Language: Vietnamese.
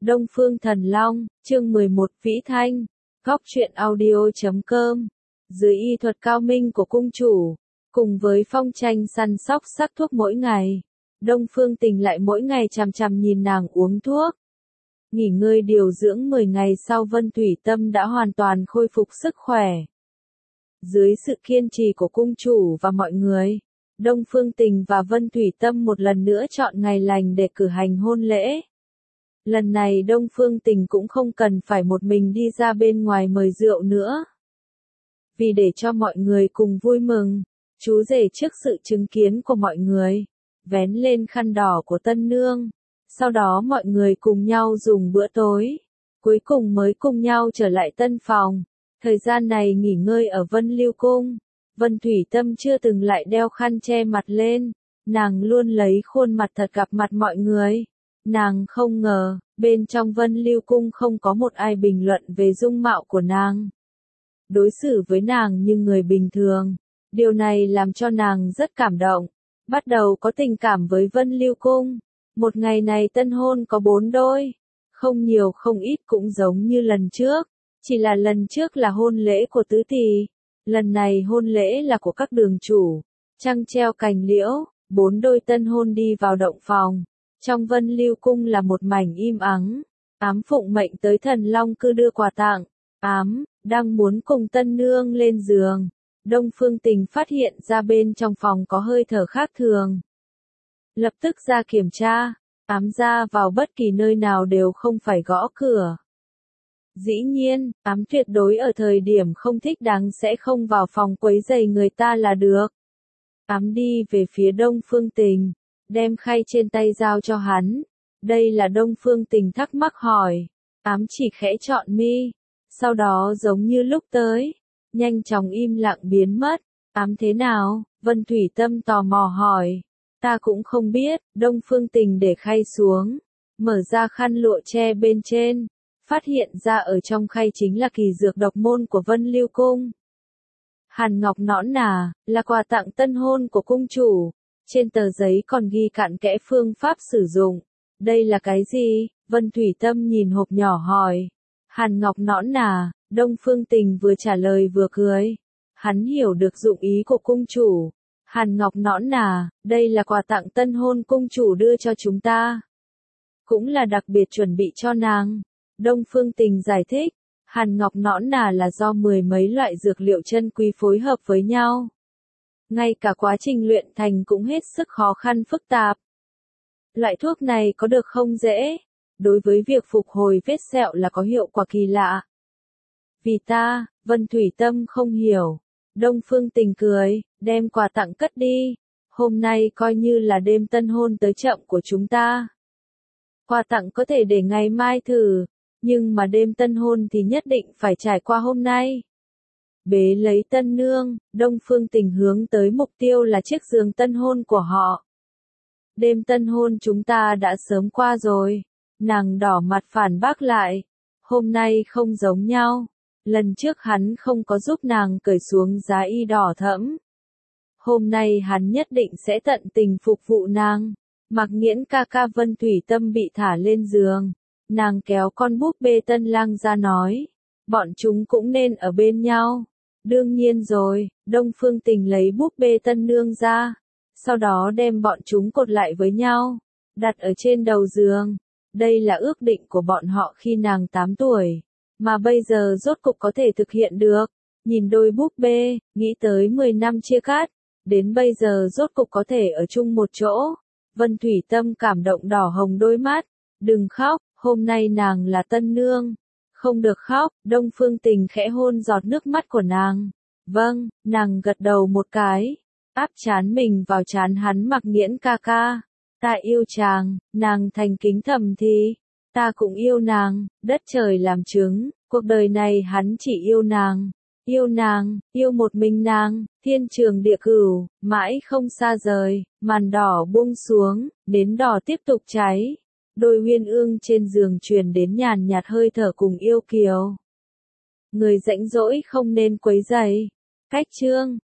Đông Phương Thần Long, chương 11, Vĩ Thanh, góc truyện audio.com. Dưới y thuật cao minh của cung chủ, cùng với phong tranh săn sóc sắc thuốc mỗi ngày, Đông Phương Tình lại mỗi ngày chằm chằm nhìn nàng uống thuốc. Nghỉ ngơi điều dưỡng 10 ngày sau, Vân Thủy Tâm đã hoàn toàn khôi phục sức khỏe. Dưới sự kiên trì của cung chủ và mọi người, Đông Phương Tình và Vân Thủy Tâm một lần nữa chọn ngày lành để cử hành hôn lễ. Lần này Đông Phương Tình cũng không cần phải một mình đi ra bên ngoài mời rượu nữa. Vì để cho mọi người cùng vui mừng, chú rể trước sự chứng kiến của mọi người, vén lên khăn đỏ của tân nương. Sau đó mọi người cùng nhau dùng bữa tối, cuối cùng mới cùng nhau trở lại tân phòng. Thời gian này nghỉ ngơi ở Vân Lưu Cung, Vân Thủy Tâm chưa từng lại đeo khăn che mặt lên, nàng luôn lấy khuôn mặt thật gặp mặt mọi người. Nàng không ngờ, bên trong Vân Lưu Cung không có một ai bình luận về dung mạo của nàng. Đối xử với nàng như người bình thường, điều này làm cho nàng rất cảm động, bắt đầu có tình cảm với Vân Lưu Cung. Một ngày này tân hôn có 4 đôi, không nhiều không ít cũng giống như lần trước, chỉ là lần trước là hôn lễ của tứ tỷ, lần này hôn lễ là của các đường chủ. Trăng treo cành liễu, 4 đôi tân hôn đi vào động phòng. Trong Vân Lưu Cung là một mảnh im ắng. Ám phụng mệnh tới Thần Long Cư đưa quà tặng. Ám đang muốn cùng tân nương lên giường, Đông Phương Tình phát hiện ra bên trong phòng có hơi thở khác thường. Lập tức ra kiểm tra, Ám ra vào bất kỳ nơi nào đều không phải gõ cửa. Dĩ nhiên, Ám tuyệt đối ở thời điểm không thích đáng sẽ không vào phòng quấy rầy người ta là được. Ám đi về phía Đông Phương Tình, đem khay trên tay giao cho hắn. Đây là Đông Phương Tình thắc mắc hỏi. Ám chỉ khẽ chọn mi, sau đó giống như lúc tới, nhanh chóng im lặng biến mất. Ám thế nào? Vân Thủy Tâm tò mò hỏi. Ta cũng không biết. Đông Phương Tình để khay xuống, mở ra khăn lụa che bên trên, phát hiện ra ở trong khay chính là kỳ dược độc môn của Vân Lưu Cung. Hàn ngọc nõn nà, là quà tặng tân hôn của cung chủ. Trên tờ giấy còn ghi cặn kẽ phương pháp sử dụng. Đây là cái gì? Vân Thủy Tâm nhìn hộp nhỏ hỏi. Hàn ngọc nõn nà. Đông Phương Tình vừa trả lời vừa cười. Hắn hiểu được dụng ý của cung chủ. Hàn ngọc nõn nà, đây là quà tặng tân hôn cung chủ đưa cho chúng ta. Cũng là đặc biệt chuẩn bị cho nàng. Đông Phương Tình giải thích. Hàn ngọc nõn nà là do 10 mấy loại dược liệu chân quý phối hợp với nhau. Ngay cả quá trình luyện thành cũng hết sức khó khăn phức tạp. Loại thuốc này có được không dễ, đối với việc phục hồi vết sẹo là có hiệu quả kỳ lạ. Vì ta, Vân Thủy Tâm không hiểu. Đông Phương Tình cười, đem quà tặng cất đi. Hôm nay coi như là đêm tân hôn tới chậm của chúng ta. Quà tặng có thể để ngày mai thử, nhưng mà đêm tân hôn thì nhất định phải trải qua hôm nay. Bế lấy tân nương, Đông Phương Tình hướng tới mục tiêu là chiếc giường tân hôn của họ. Đêm tân hôn chúng ta đã sớm qua rồi. Nàng đỏ mặt phản bác lại. Hôm nay không giống nhau. Lần trước hắn không có giúp nàng cởi xuống giá y đỏ thẫm. Hôm nay hắn nhất định sẽ tận tình phục vụ nàng. Mặc Nghiễn ca ca. Vân Thủy Tâm bị thả lên giường. Nàng kéo con búp bê Tân Lang ra nói. Bọn chúng cũng nên ở bên nhau. Đương nhiên rồi. Đông Phương Tình lấy búp bê tân nương ra, sau đó đem bọn chúng cột lại với nhau, đặt ở trên đầu giường. Đây là ước định của bọn họ khi nàng 8 tuổi, mà bây giờ rốt cục có thể thực hiện được. Nhìn đôi búp bê, nghĩ tới 10 năm chia cắt, đến bây giờ rốt cục có thể ở chung một chỗ. Vân Thủy Tâm cảm động đỏ hồng đôi mắt. Đừng khóc, hôm nay nàng là tân nương. Không được khóc. Đông Phương Tình khẽ hôn giọt nước mắt của nàng. Vâng, nàng gật đầu một cái, áp trán mình vào trán hắn. Mặc Nghiễn ca ca, ta yêu chàng. Nàng thành kính thầm thì, ta cũng yêu nàng. Đất trời làm chứng, cuộc đời này hắn chỉ yêu nàng, yêu một mình nàng. Thiên trường địa cửu, mãi không xa rời. Màn đỏ buông xuống, nến đỏ tiếp tục cháy. Đôi uyên ương trên giường truyền đến nhàn nhạt hơi thở cùng yêu kiều. Người rãnh rỗi không nên quấy rầy. Cách chương